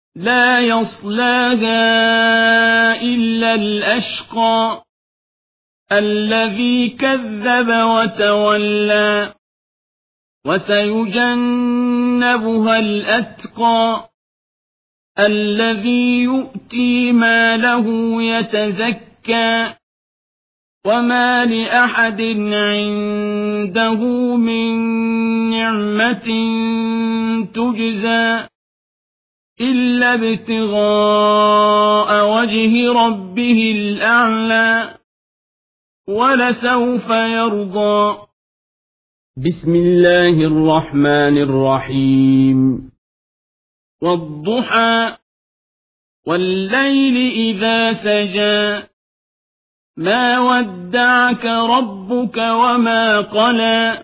لا يصلاها إلا الأشقى الذي كذب وتولى وسيجنبها الأتقى الذي يؤتي ماله يتزكى وما لأحد عنده من نعمة تجزى إلا ابتغاء وجه ربه الأعلى ولسوف يرضى. بسم الله الرحمن الرحيم. والضحى والليل إذا سجى ما ودعك ربك وما قلى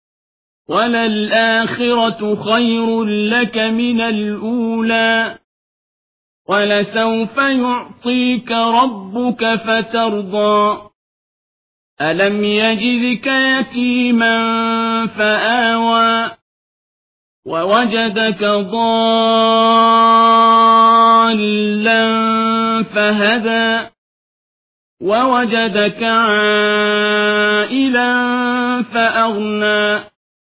وللآخرة خير لك من الأولى ولسوف يعطيك ربك فترضى ألم يجدك يتيما فآوى ووجدك ضالا فهدى ووجدك عائلا فأغنى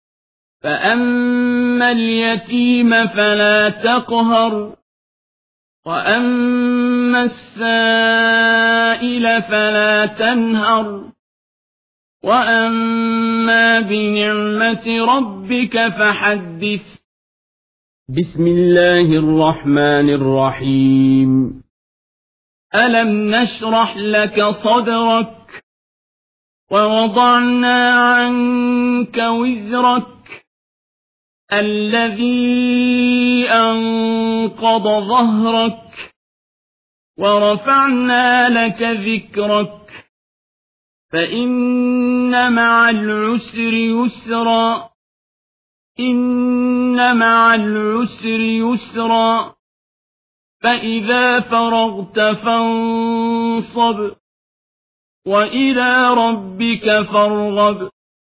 فأما اليتيم فلا تقهر وأما السائل فلا تنهر وأما بنعمة ربك فحدث. بسم الله الرحمن الرحيم. ألم نشرح لك صدرك ووضعنا عنك وزرك الذي أنقض ظهرك ورفعنا لك ذكرك فإن مع العسر يسرا إن مع العسر يسرا فإذا فرغت فانصب وإلى ربك فارغب.